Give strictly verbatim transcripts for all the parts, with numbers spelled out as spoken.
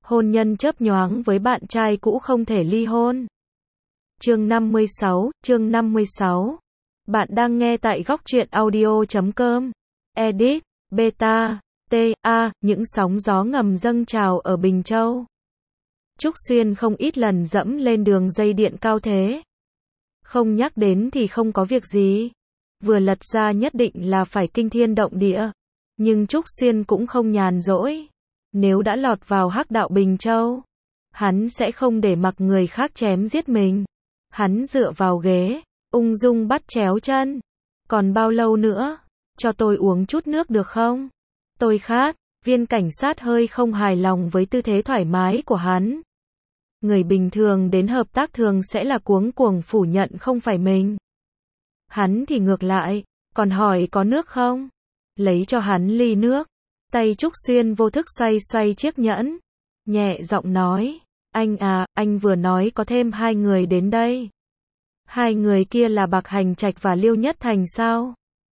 hôn nhân chớp nhoáng với bạn trai cũ không thể ly hôn. Chương năm mươi sáu, chương năm mươi sáu. Bạn đang nghe tại góc truyện audio chấm com. Edit, beta, T, A, những sóng gió ngầm dâng trào ở Bình Châu. Trúc Xuyên không ít lần dẫm lên đường dây điện cao thế. Không nhắc đến thì không có việc gì. Vừa lật ra nhất định là phải kinh thiên động địa. Nhưng Trúc Xuyên cũng không nhàn rỗi. Nếu đã lọt vào hắc đạo Bình Châu, hắn sẽ không để mặc người khác chém giết mình. Hắn dựa vào ghế, ung dung bắt chéo chân. Còn bao lâu nữa? Cho tôi uống chút nước được không? Tôi khát. Viên cảnh sát hơi không hài lòng với tư thế thoải mái của hắn. Người bình thường đến hợp tác thường sẽ là cuống cuồng phủ nhận không phải mình. Hắn thì ngược lại, còn hỏi có nước không? Lấy cho hắn ly nước. Tay Trúc Xuyên vô thức xoay xoay chiếc nhẫn. Nhẹ giọng nói, anh à, anh vừa nói có thêm hai người đến đây. Hai người kia là Bạc Hành Trạch và Liêu Nhất Thành sao?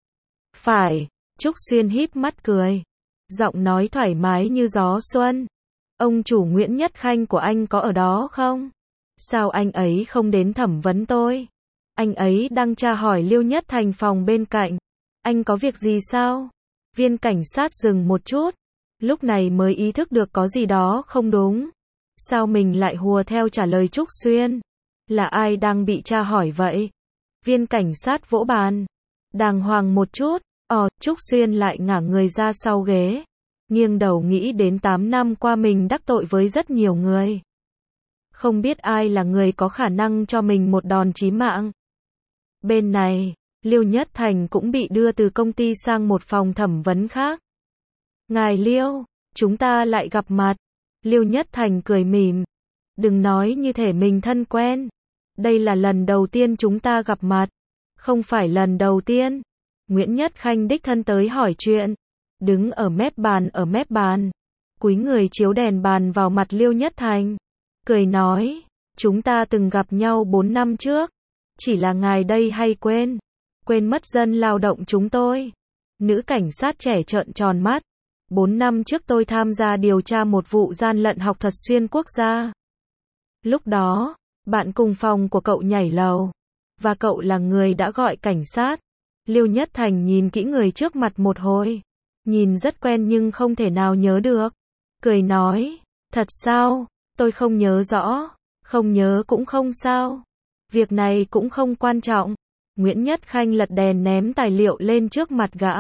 Phải, Trúc Xuyên híp mắt cười. Giọng nói thoải mái như gió xuân. Ông chủ Nguyễn Nhất Khanh của anh có ở đó không? Sao anh ấy không đến thẩm vấn tôi? Anh ấy đang tra hỏi Liêu Nhất Thành phòng bên cạnh. Anh có việc gì sao? Viên cảnh sát dừng một chút. Lúc này mới ý thức được có gì đó không đúng. Sao mình lại hùa theo trả lời Trúc Xuyên? Là ai đang bị tra hỏi vậy? Viên cảnh sát vỗ bàn. Đàng hoàng một chút. Ồ, Trúc Xuyên lại ngả người ra sau ghế. Nghiêng đầu nghĩ đến tám năm qua mình đắc tội với rất nhiều người. Không biết ai là người có khả năng cho mình một đòn chí mạng. Bên này, Liêu Nhất Thành cũng bị đưa từ công ty sang một phòng thẩm vấn khác. Ngài Liêu, chúng ta lại gặp mặt. Liêu Nhất Thành cười mỉm. Đừng nói như thể mình thân quen. Đây là lần đầu tiên chúng ta gặp mặt. Không phải lần đầu tiên. Nguyễn Nhất Khanh đích thân tới hỏi chuyện. Đứng ở mép bàn ở mép bàn. Cúi người chiếu đèn bàn vào mặt Liêu Nhất Thành. Cười nói, chúng ta từng gặp nhau bốn năm trước. Chỉ là ngài đây hay quên. Quên mất dân lao động chúng tôi. Nữ cảnh sát trẻ trợn tròn mắt. Bốn năm trước tôi tham gia điều tra một vụ gian lận học thuật xuyên quốc gia. Lúc đó, bạn cùng phòng của cậu nhảy lầu. Và cậu là người đã gọi cảnh sát. Liêu Nhất Thành nhìn kỹ người trước mặt một hồi. Nhìn rất quen nhưng không thể nào nhớ được. Cười nói, thật sao? Tôi không nhớ rõ. Không nhớ cũng không sao. Việc này cũng không quan trọng. Nguyễn Nhất Khanh lật đèn ném tài liệu lên trước mặt gã.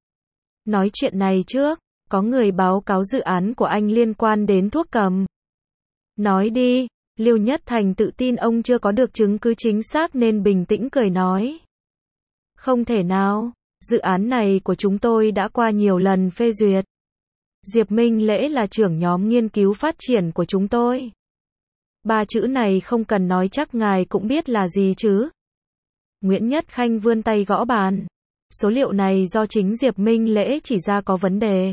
Nói chuyện này trước, có người báo cáo dự án của anh liên quan đến thuốc cầm. Nói đi, Liêu Nhất Thành tự tin ông chưa có được chứng cứ chính xác nên bình tĩnh cười nói. Không thể nào, dự án này của chúng tôi đã qua nhiều lần phê duyệt. Diệp Minh Lễ là trưởng nhóm nghiên cứu phát triển của chúng tôi. Ba chữ này không cần nói chắc ngài cũng biết là gì chứ. Nguyễn Nhất Khanh vươn tay gõ bàn. Số liệu này do chính Diệp Minh Lễ chỉ ra có vấn đề.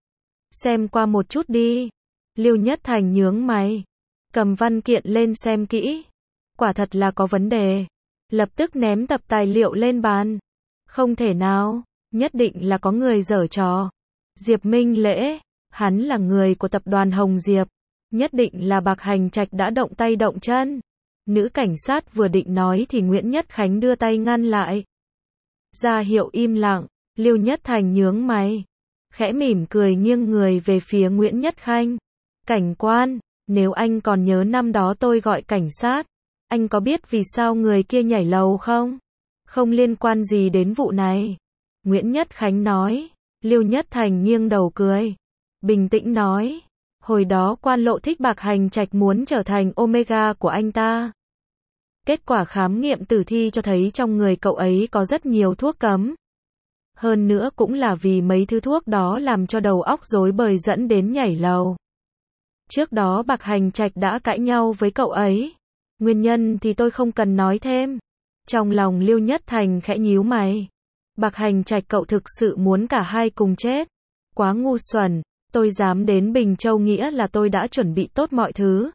Xem qua một chút đi. Liêu Nhất Thành nhướng mày. Cầm văn kiện lên xem kỹ. Quả thật là có vấn đề. Lập tức ném tập tài liệu lên bàn. Không thể nào, nhất định là có người giở trò. Diệp Minh Lễ, hắn là người của tập đoàn Hồng Diệp. Nhất định là Bạc Hành Trạch đã động tay động chân. Nữ cảnh sát vừa định nói thì Nguyễn Nhất Khánh đưa tay ngăn lại. Ra hiệu im lặng. Liêu Nhất Thành nhướng mày. Khẽ mỉm cười nghiêng người về phía Nguyễn Nhất Khanh. Cảnh quan, nếu anh còn nhớ năm đó tôi gọi cảnh sát. Anh có biết vì sao người kia nhảy lầu không? Không liên quan gì đến vụ này. Nguyễn Nhất Khánh nói. Liêu Nhất Thành nghiêng đầu cười. Bình tĩnh nói. Hồi đó Quan Lộ thích Bạc Hành Trạch muốn trở thành Omega của anh ta. Kết quả khám nghiệm tử thi cho thấy trong người cậu ấy có rất nhiều thuốc cấm. Hơn nữa cũng là vì mấy thứ thuốc đó làm cho đầu óc rối bời dẫn đến nhảy lầu. Trước đó Bạc Hành Trạch đã cãi nhau với cậu ấy. Nguyên nhân thì tôi không cần nói thêm. Trong lòng Liêu Nhất Thành khẽ nhíu mày. Bạc Hành Trạch cậu thực sự muốn cả hai cùng chết. Quá ngu xuẩn, tôi dám đến Bình Châu nghĩa là tôi đã chuẩn bị tốt mọi thứ.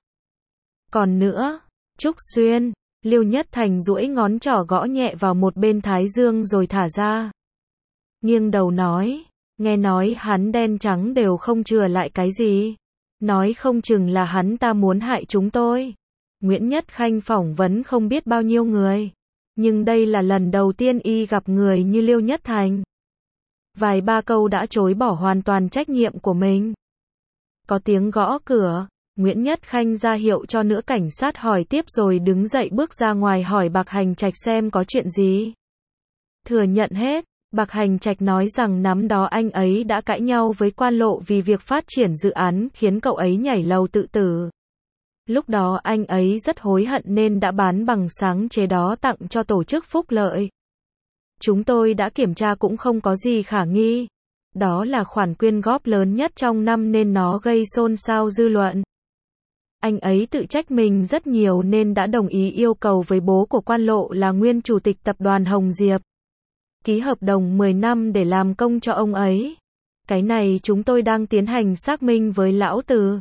Còn nữa, Trúc Xuyên, Liêu Nhất Thành duỗi ngón trỏ gõ nhẹ vào một bên thái dương rồi thả ra. Nghiêng đầu nói, nghe nói hắn đen trắng đều không chừa lại cái gì. Nói không chừng là hắn ta muốn hại chúng tôi. Nguyễn Nhất Khanh phỏng vấn không biết bao nhiêu người. Nhưng đây là lần đầu tiên y gặp người như Liêu Nhất Thành. Vài ba câu đã chối bỏ hoàn toàn trách nhiệm của mình. Có tiếng gõ cửa. Nguyễn Nhất Khanh ra hiệu cho nữ cảnh sát hỏi tiếp rồi đứng dậy bước ra ngoài hỏi Bạc Hành Trạch xem có chuyện gì. Thừa nhận hết, Bạc Hành Trạch nói rằng năm đó anh ấy đã cãi nhau với Quan Lộ vì việc phát triển dự án khiến cậu ấy nhảy lầu tự tử. Lúc đó anh ấy rất hối hận nên đã bán bằng sáng chế đó tặng cho tổ chức phúc lợi. Chúng tôi đã kiểm tra cũng không có gì khả nghi. Đó là khoản quyên góp lớn nhất trong năm nên nó gây xôn xao dư luận. Anh ấy tự trách mình rất nhiều nên đã đồng ý yêu cầu với bố của Quan Lộ là nguyên chủ tịch tập đoàn Hồng Diệp. Ký hợp đồng mười năm để làm công cho ông ấy. Cái này chúng tôi đang tiến hành xác minh với lão Từ.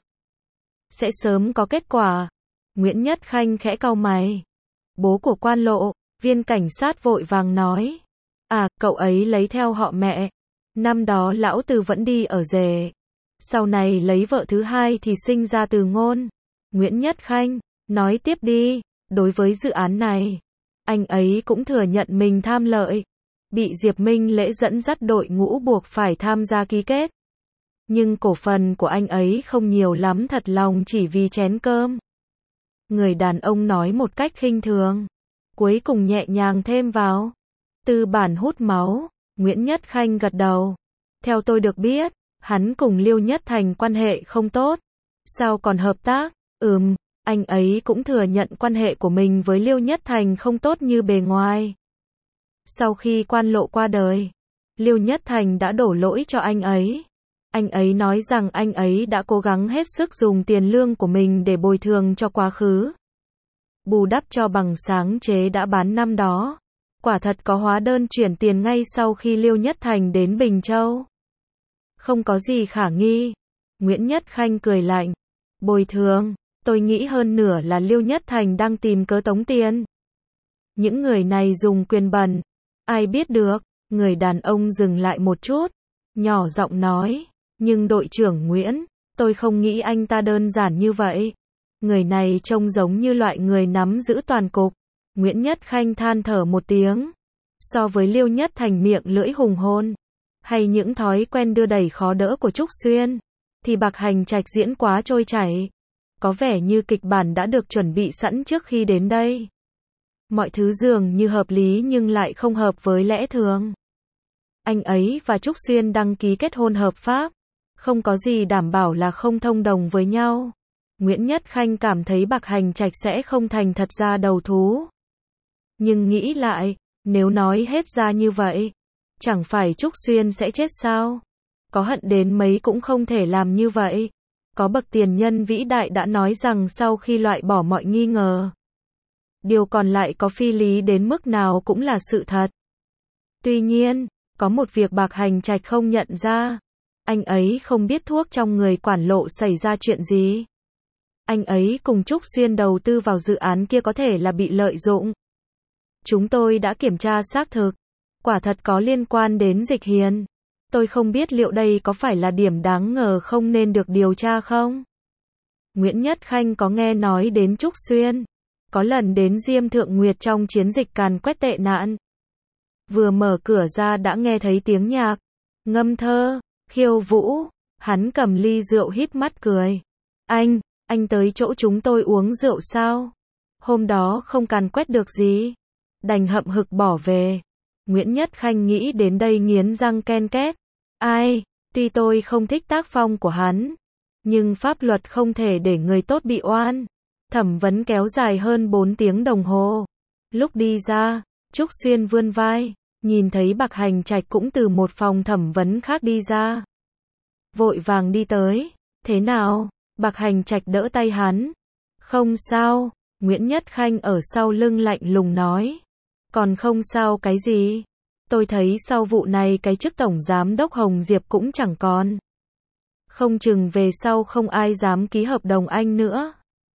Sẽ sớm có kết quả. Nguyễn Nhất Khanh khẽ cau mày. Bố của Quan Lộ, viên cảnh sát vội vàng nói. À, cậu ấy lấy theo họ mẹ. Năm đó lão Từ vẫn đi ở rể. Sau này lấy vợ thứ hai thì sinh ra Từ Ngôn. Nguyễn Nhất Khanh, nói tiếp đi. Đối với dự án này, anh ấy cũng thừa nhận mình tham lợi. Bị Diệp Minh Lễ dẫn dắt đội ngũ buộc phải tham gia ký kết. Nhưng cổ phần của anh ấy không nhiều lắm thật lòng chỉ vì chén cơm. Người đàn ông nói một cách khinh thường. Cuối cùng nhẹ nhàng thêm vào. Tư bản hút máu. Nguyễn Nhất Khanh gật đầu. Theo tôi được biết, hắn cùng Liêu Nhất Thành quan hệ không tốt. Sao còn hợp tác? Ừm, anh ấy cũng thừa nhận quan hệ của mình với Liêu Nhất Thành không tốt như bề ngoài. Sau khi Quan Lộ qua đời, Liêu Nhất Thành đã đổ lỗi cho anh ấy. Anh ấy nói rằng anh ấy đã cố gắng hết sức dùng tiền lương của mình để bồi thường cho quá khứ. Bù đắp cho bằng sáng chế đã bán năm đó. Quả thật có hóa đơn chuyển tiền ngay sau khi Liêu Nhất Thành đến Bình Châu. Không có gì khả nghi. Nguyễn Nhất Khanh cười lạnh. Bồi thường, tôi nghĩ hơn nửa là Liêu Nhất Thành đang tìm cớ tống tiền. Những người này dùng quyền bẩn. Ai biết được, người đàn ông dừng lại một chút. Nhỏ giọng nói, nhưng đội trưởng Nguyễn, tôi không nghĩ anh ta đơn giản như vậy. Người này trông giống như loại người nắm giữ toàn cục. Nguyễn Nhất Khanh than thở một tiếng. So với Liêu Nhất Thành miệng lưỡi hùng hồn, hay những thói quen đưa đẩy khó đỡ của Trúc Xuyên, thì Bạc Hành Trạch diễn quá trôi chảy. Có vẻ như kịch bản đã được chuẩn bị sẵn trước khi đến đây. Mọi thứ dường như hợp lý nhưng lại không hợp với lẽ thường. Anh ấy và Trúc Xuyên đăng ký kết hôn hợp pháp. Không có gì đảm bảo là không thông đồng với nhau. Nguyễn Nhất Khanh cảm thấy Bạc Hành Trạch sẽ không thành thật ra đầu thú. Nhưng nghĩ lại, nếu nói hết ra như vậy, chẳng phải Trúc Xuyên sẽ chết sao? Có hận đến mấy cũng không thể làm như vậy. Có bậc tiền nhân vĩ đại đã nói rằng sau khi loại bỏ mọi nghi ngờ, điều còn lại có phi lý đến mức nào cũng là sự thật. Tuy nhiên, có một việc Bạc Hành Trạch không nhận ra. Anh ấy không biết thuốc trong người Quản Lộ xảy ra chuyện gì. Anh ấy cùng Trúc Xuyên đầu tư vào dự án kia có thể là bị lợi dụng. Chúng tôi đã kiểm tra xác thực. Quả thật có liên quan đến Dịch Hiền. Tôi không biết liệu đây có phải là điểm đáng ngờ không nên được điều tra không? Nguyễn Nhất Khanh có nghe nói đến Trúc Xuyên. Có lần đến Diêm Thượng Nguyệt trong chiến dịch càn quét tệ nạn. Vừa mở cửa ra đã nghe thấy tiếng nhạc, ngâm thơ, khiêu vũ. Hắn cầm ly rượu híp mắt cười. Anh, anh tới chỗ chúng tôi uống rượu sao? Hôm đó không càn quét được gì. Đành hậm hực bỏ về. Nguyễn Nhất Khanh nghĩ đến đây nghiến răng ken két. Ai, tuy tôi không thích tác phong của hắn, nhưng pháp luật không thể để người tốt bị oan. Thẩm vấn kéo dài hơn bốn tiếng đồng hồ. Lúc đi ra, Trúc Xuyên vươn vai, nhìn thấy Bạc Hành Trạch cũng từ một phòng thẩm vấn khác đi ra. Vội vàng đi tới. Thế nào? Bạc Hành Trạch đỡ tay hắn. Không sao, Nguyễn Nhất Khanh ở sau lưng lạnh lùng nói. Còn không sao cái gì? Tôi thấy sau vụ này cái chức tổng giám đốc Hồng Diệp cũng chẳng còn. Không chừng về sau không ai dám ký hợp đồng anh nữa.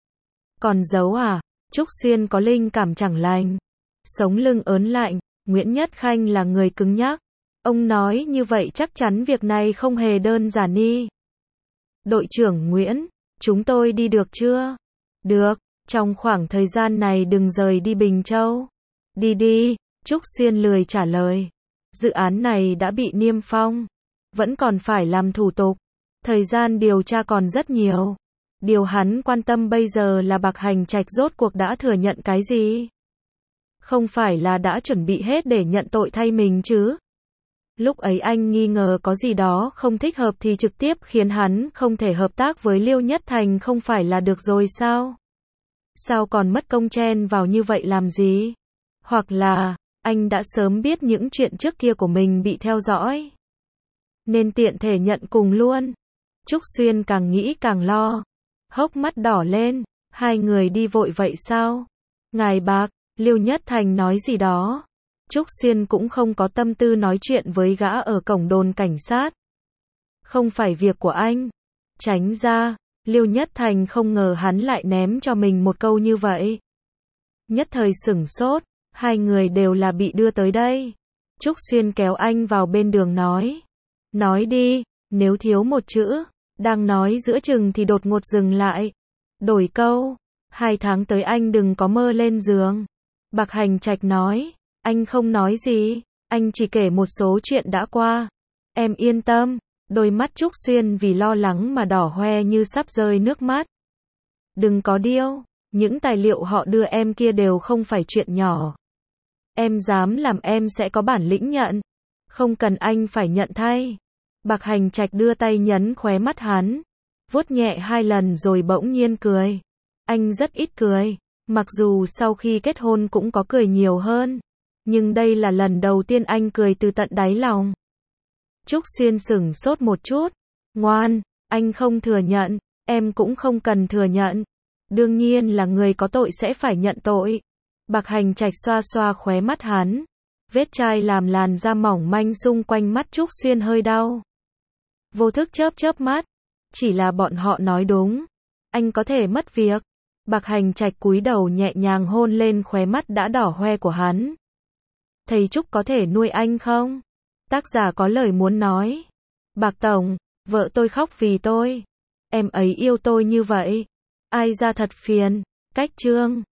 Còn giấu à? Trúc Xuyên có linh cảm chẳng lành. Sống lưng ớn lạnh. Nguyễn Nhất Khanh là người cứng nhắc. Ông nói như vậy chắc chắn việc này không hề đơn giản đi. Đội trưởng Nguyễn, Chúng tôi đi được chưa? Được, trong khoảng thời gian này đừng rời đi Bình Châu. Đi đi, Trúc Xuyên lười trả lời. Dự án này đã bị niêm phong, vẫn còn phải làm thủ tục. Thời gian điều tra còn rất nhiều. Điều hắn quan tâm bây giờ là Bạc Hành Trạch rốt cuộc đã thừa nhận cái gì? Không phải là đã chuẩn bị hết để nhận tội thay mình chứ? Lúc ấy anh nghi ngờ có gì đó không thích hợp thì trực tiếp khiến hắn không thể hợp tác với Liêu Nhất Thành không phải là được rồi sao? Sao còn mất công chen vào như vậy làm gì? Hoặc là, anh đã sớm biết những chuyện trước kia của mình bị theo dõi, nên tiện thể nhận cùng luôn. Trúc Xuyên càng nghĩ càng lo, hốc mắt đỏ lên. Hai người đi vội vậy sao? Ngài Bạc, Liêu Nhất Thành nói gì đó. Trúc Xuyên cũng không có tâm tư nói chuyện với gã ở cổng đồn cảnh sát. Không phải việc của anh. Tránh ra. Liêu Nhất Thành không ngờ hắn lại ném cho mình một câu như vậy. Nhất thời sửng sốt. Hai người đều là bị đưa tới đây. Trúc Xuyên kéo anh vào bên đường nói. Nói đi, nếu thiếu một chữ. Đang nói giữa chừng thì đột ngột dừng lại. Đổi câu. Hai tháng tới anh đừng có mơ lên giường. Bạc Hành Trạch nói. Anh không nói gì. Anh chỉ kể một số chuyện đã qua. Em yên tâm. Đôi mắt Trúc Xuyên vì lo lắng mà đỏ hoe như sắp rơi nước mắt. Đừng có điêu. Những tài liệu họ đưa em kia đều không phải chuyện nhỏ. Em dám làm em sẽ có bản lĩnh nhận. Không cần anh phải nhận thay. Bạc Hành Trạch đưa tay nhấn khóe mắt hắn. Vuốt nhẹ hai lần rồi bỗng nhiên cười. Anh rất ít cười. Mặc dù sau khi kết hôn cũng có cười nhiều hơn. Nhưng đây là lần đầu tiên anh cười từ tận đáy lòng. Trúc Xuyên sửng sốt một chút. Ngoan, anh không thừa nhận. Em cũng không cần thừa nhận. Đương nhiên là người có tội sẽ phải nhận tội. Bạc Hành Trạch xoa xoa khóe mắt hắn. Vết chai làm làn da mỏng manh xung quanh mắt Trúc Xuyên hơi đau. Vô thức chớp chớp mắt. Chỉ là bọn họ nói đúng. Anh có thể mất việc. Bạc Hành Trạch cúi đầu nhẹ nhàng hôn lên khóe mắt đã đỏ hoe của hắn. Thầy Trúc có thể nuôi anh không? Tác giả có lời muốn nói. Bạc Tổng, vợ tôi khóc vì tôi. Em ấy yêu tôi như vậy. Ai ra thật phiền. Cách chương.